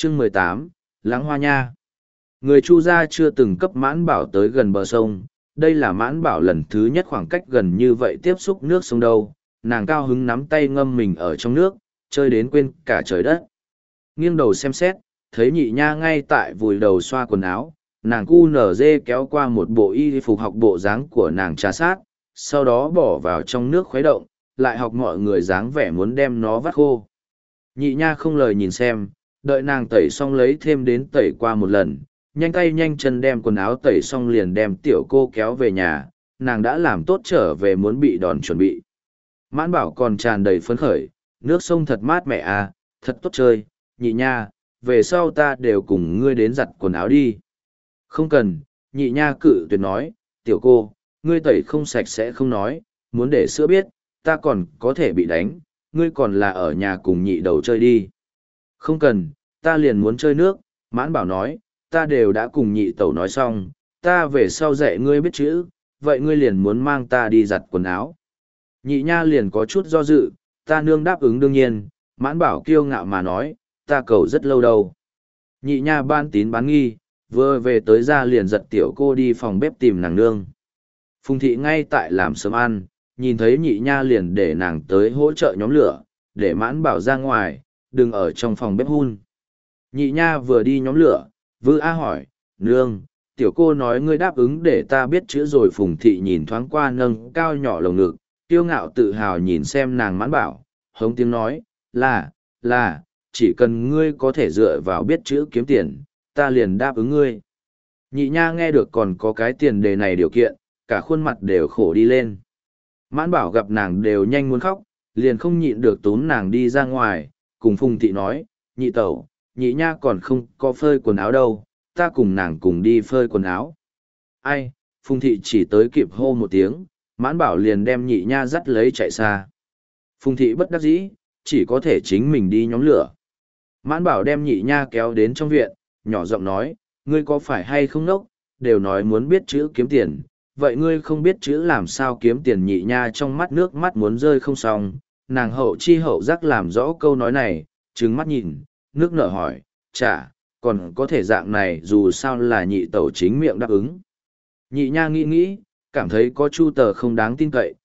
Chương 18, Lãng Hoa Nha. Người Chu gia chưa từng cấp Mãn Bảo tới gần bờ sông, đây là Mãn Bảo lần thứ nhất khoảng cách gần như vậy tiếp xúc nước sông đâu, nàng cao hứng nắm tay ngâm mình ở trong nước, chơi đến quên cả trời đất. Nghiêng đầu xem xét, thấy nhị nha ngay tại vùi đầu xoa quần áo, nàng cu nở dê kéo qua một bộ y phục học bộ dáng của nàng trà sát, sau đó bỏ vào trong nước khuấy động, lại học mọi người dáng vẻ muốn đem nó vắt khô. Nhị nha không lời nhìn xem, đợi nàng tẩy xong lấy thêm đến tẩy qua một lần, nhanh tay nhanh chân đem quần áo tẩy xong liền đem tiểu cô kéo về nhà, nàng đã làm tốt trở về muốn bị đòn chuẩn bị. Mãn Bảo còn tràn đầy phấn khởi, nước sông thật mát mẻ à, thật tốt chơi, nhị nha, về sau ta đều cùng ngươi đến giặt quần áo đi. Không cần, nhị nha cự tuyệt nói, tiểu cô, ngươi tẩy không sạch sẽ không nói, muốn để sữa biết, ta còn có thể bị đánh, ngươi còn là ở nhà cùng nhị đầu chơi đi. Không cần, ta liền muốn chơi nước, Mãn Bảo nói, ta đều đã cùng nhị tẩu nói xong, ta về sau dạy ngươi biết chữ, vậy ngươi liền muốn mang ta đi giặt quần áo. Nhị nha liền có chút do dự, ta nương đáp ứng đương nhiên, Mãn Bảo kiêu ngạo mà nói, ta cầu rất lâu đâu. Nhị nha ban tín bán nghi, vừa về tới ra liền giật tiểu cô đi phòng bếp tìm nàng nương. Phùng thị ngay tại làm sớm ăn, nhìn thấy nhị nha liền để nàng tới hỗ trợ nhóm lửa, để Mãn Bảo ra ngoài, đừng ở trong phòng bếp hun. Nhị nha vừa đi nhóm lửa, Vư A hỏi, nương, tiểu cô nói ngươi đáp ứng để ta biết chữ rồi. Phùng thị nhìn thoáng qua nâng cao nhỏ lồng ngực, kiêu ngạo tự hào nhìn xem nàng Mãn Bảo, hống tiếng nói, là, chỉ cần ngươi có thể dựa vào biết chữ kiếm tiền, ta liền đáp ứng ngươi. Nhị nha nghe được còn có cái tiền đề này điều kiện, cả khuôn mặt đều khổ đi lên. Mãn Bảo gặp nàng đều nhanh muốn khóc, liền không nhịn được túm nàng đi ra ngoài, cùng Phùng thị nói, nhị tẩu, nhị nha còn không có phơi quần áo đâu, ta cùng nàng cùng đi phơi quần áo. Ai, Phùng thị chỉ tới kịp hô một tiếng, Mãn Bảo liền đem nhị nha dắt lấy chạy xa. Phùng thị bất đắc dĩ, chỉ có thể chính mình đi nhóm lửa. Mãn Bảo đem nhị nha kéo đến trong viện, nhỏ giọng nói, ngươi có phải hay không ngốc, đều nói muốn biết chữ kiếm tiền, vậy ngươi không biết chữ làm sao kiếm tiền. Nhị nha trong mắt nước mắt muốn rơi không xong, nàng hậu chi hậu giác làm rõ câu nói này, trừng mắt nhìn, nước nở hỏi, chả, còn có thể dạng này dù sao là nhị tẩu chính miệng đáp ứng. Nhị nha nghĩ, cảm thấy có Chu tờ không đáng tin cậy,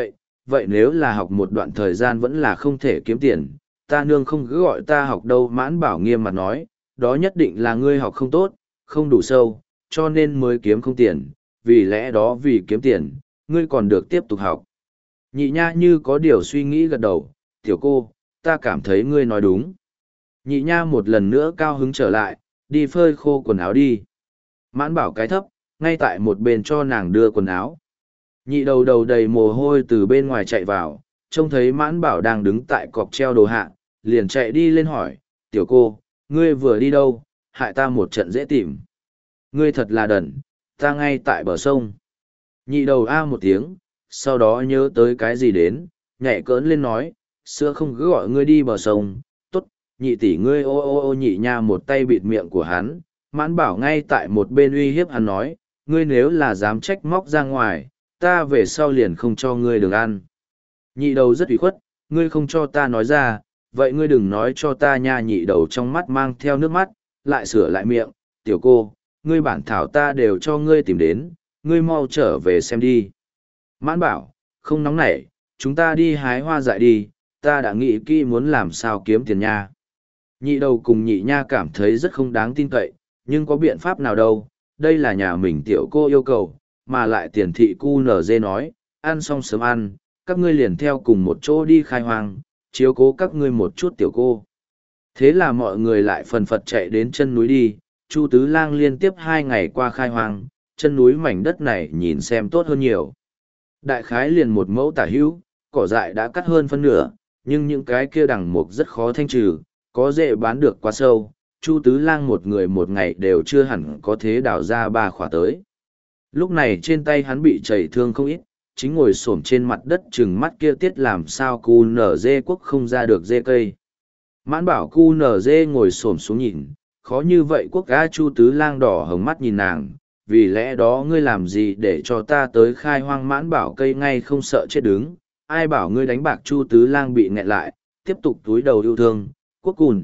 vậy nếu là học một đoạn thời gian vẫn là không thể kiếm tiền, ta nương không cứ gọi ta học đâu. Mãn Bảo nghiêm mặt nói, đó nhất định là ngươi học không tốt, không đủ sâu, cho nên mới kiếm không tiền, vì lẽ đó vì kiếm tiền, ngươi còn được tiếp tục học. Nhị nha như có điều suy nghĩ gật đầu, tiểu cô, ta cảm thấy ngươi nói đúng. Nhị nha một lần nữa cao hứng trở lại, đi phơi khô quần áo đi. Mãn Bảo cái thấp, ngay tại một bên cho nàng đưa quần áo. Nhị đầu đầu đầy mồ hôi từ bên ngoài chạy vào, trông thấy Mãn Bảo đang đứng tại cọc treo đồ hạ, liền chạy đi lên hỏi, tiểu cô, ngươi vừa đi đâu, hại ta một trận dễ tìm. Ngươi thật là đần, ta ngay tại bờ sông. Nhị đầu a một tiếng, sau đó nhớ tới cái gì đến, nhảy cỡn lên nói, xưa không cứ gọi ngươi đi bờ sông, tốt, nhị tỷ ngươi ô. Nhị nha một tay bịt miệng của hắn, Mãn Bảo ngay tại một bên uy hiếp hắn nói, ngươi nếu là dám trách móc ra ngoài, ta về sau liền không cho ngươi đường ăn. Nhị đầu rất ủy khuất, ngươi không cho ta nói ra, vậy ngươi đừng nói cho ta nha. Nhị đầu trong mắt mang theo nước mắt, lại sửa lại miệng, tiểu cô, ngươi bản thảo ta đều cho ngươi tìm đến, ngươi mau trở về xem đi. Mãn Bảo, không nóng nảy, chúng ta đi hái hoa dại đi, ta đã nghĩ kỹ muốn làm sao kiếm tiền nha. Nhị đầu cùng nhị nha cảm thấy rất không đáng tin cậy, nhưng có biện pháp nào đâu, đây là nhà mình tiểu cô yêu cầu, mà lại tiền thị cu nở dê nói, ăn xong sớm ăn, các ngươi liền theo cùng một chỗ đi khai hoang, chiếu cố các ngươi một chút tiểu cô. Thế là mọi người lại phần phật chạy đến chân núi đi, Chu Tứ Lang liên tiếp 2 ngày qua khai hoang, chân núi mảnh đất này nhìn xem tốt hơn nhiều. Đại khái liền 1 mẫu tả hữu, cỏ dại đã cắt hơn phân nửa, nhưng những cái kia đằng mục rất khó thanh trừ, có dễ bán được quá sâu. Chu Tứ Lang một người một ngày đều chưa hẳn có thế đào ra 3 khỏa tới. Lúc này trên tay hắn bị chảy thương không ít, chính ngồi xổm trên mặt đất chừng mắt kia tiết làm sao cu nở dê quốc không ra được dê cây. Mãn Bảo cu nở dê ngồi xổm xuống nhìn, khó như vậy quốc ga. Chu Tứ Lang đỏ hồng mắt nhìn nàng, vì lẽ đó ngươi làm gì để cho ta tới khai hoang. Mãn Bảo cây ngay không sợ chết đứng, ai bảo ngươi đánh bạc. Chu Tứ Lang bị nghẹn lại, tiếp tục túi đầu yêu thương, quốc cùn,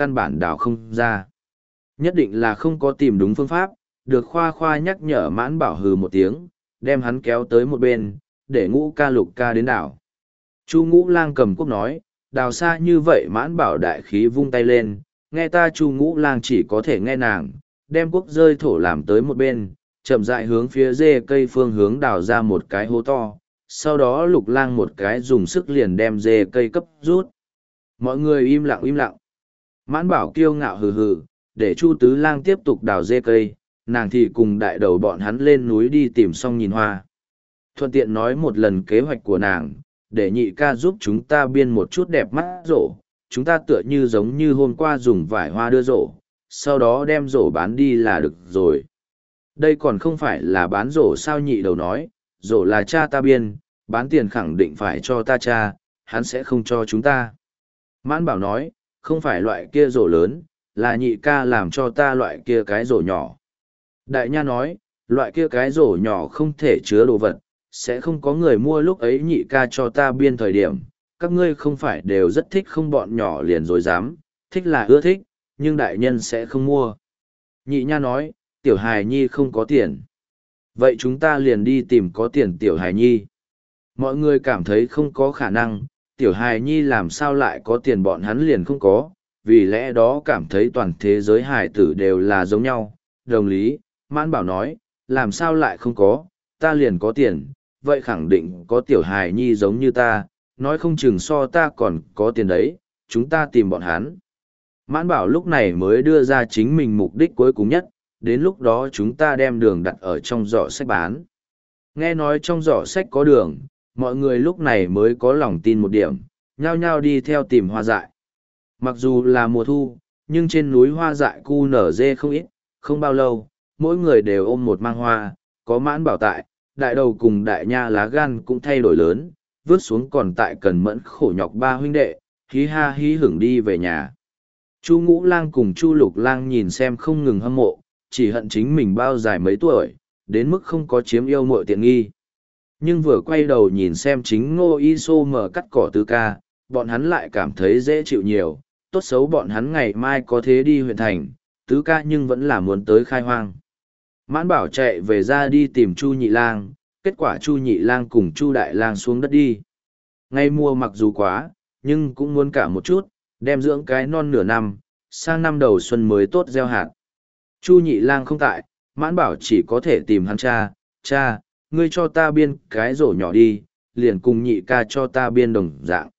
căn bản đào không ra. Nhất định là không có tìm đúng phương pháp, được khoa khoa nhắc nhở Mãn Bảo hừ một tiếng, đem hắn kéo tới một bên, để Ngũ ca Lục ca đến đảo. Chu Ngũ Lang cầm cuốc nói, đào xa như vậy Mãn Bảo đại khí vung tay lên, nghe ta Chu Ngũ Lang chỉ có thể nghe nàng, đem cuốc rơi thổ làm tới một bên, chậm rãi hướng phía rễ cây phương hướng đào ra một cái hố to, sau đó Lục Lang một cái dùng sức liền đem rễ cây cấp rút. Mọi người im lặng im lặng. Mãn Bảo kiêu ngạo hừ hừ, để Chu Tứ Lang tiếp tục đào rễ cây, nàng thì cùng đại đầu bọn hắn lên núi đi tìm xong nhìn hoa. Thuận tiện nói một lần kế hoạch của nàng, để nhị ca giúp chúng ta biên một chút đẹp mắt rổ, chúng ta tựa như giống như hôm qua dùng vải hoa đưa rổ, sau đó đem rổ bán đi là được rồi. Đây còn không phải là bán rổ sao, nhị đầu nói, rổ là cha ta biên, bán tiền khẳng định phải cho ta cha, hắn sẽ không cho chúng ta. Mãn Bảo nói, không phải loại kia rổ lớn, là nhị ca làm cho ta loại kia cái rổ nhỏ. Đại Nha nói, loại kia cái rổ nhỏ không thể chứa đồ vật, sẽ không có người mua, lúc ấy nhị ca cho ta biên thời điểm, các ngươi không phải đều rất thích không, bọn nhỏ liền rồi dám, thích là ưa thích, nhưng đại nhân sẽ không mua. Nhị Nha nói, tiểu hài nhi không có tiền. Vậy chúng ta liền đi tìm có tiền tiểu hài nhi. Mọi người cảm thấy không có khả năng, tiểu hài nhi làm sao lại có tiền, bọn hắn liền không có, vì lẽ đó cảm thấy toàn thế giới hài tử đều là giống nhau. Đồng lý, Mãn Bảo nói, làm sao lại không có, ta liền có tiền, vậy khẳng định có tiểu hài nhi giống như ta, nói không chừng so ta còn có tiền đấy, chúng ta tìm bọn hắn. Mãn Bảo lúc này mới đưa ra chính mình mục đích cuối cùng nhất, đến lúc đó chúng ta đem đường đặt ở trong giỏ sách bán. Nghe nói trong giỏ sách có đường, mọi người lúc này mới có lòng tin một điểm, nhao nhao đi theo tìm hoa dại. Mặc dù là mùa thu, nhưng trên núi hoa dại cu nở dê không ít, không bao lâu, mỗi người đều ôm một mang hoa, có Mãn Bảo tại, đại đầu cùng đại nha lá gan cũng thay đổi lớn, vứt xuống còn tại cần mẫn khổ nhọc ba huynh đệ, hí ha hí hửng đi về nhà. Chu Ngũ Lang cùng Chu Lục Lang nhìn xem không ngừng hâm mộ, chỉ hận chính mình bao dài mấy tuổi, đến mức không có chiếm yêu muội tiện nghi. Nhưng vừa quay đầu nhìn xem chính Ngô Y Sô mở cắt cỏ Tứ ca, bọn hắn lại cảm thấy dễ chịu nhiều, tốt xấu bọn hắn ngày mai có thế đi huyện thành, Tứ ca nhưng vẫn là muốn tới khai hoang. Mãn Bảo chạy về ra đi tìm Chu Nhị Lang, kết quả Chu Nhị Lang cùng Chu Đại Lang xuống đất đi. Ngay mùa mặc dù quá, nhưng cũng muốn cả một chút, đem dưỡng cái non nửa năm, sang năm đầu xuân mới tốt gieo hạt. Chu Nhị Lang không tại, Mãn Bảo chỉ có thể tìm hắn cha, cha, ngươi cho ta biên cái rổ nhỏ đi, liền cùng nhị ca cho ta biên đồng dạng.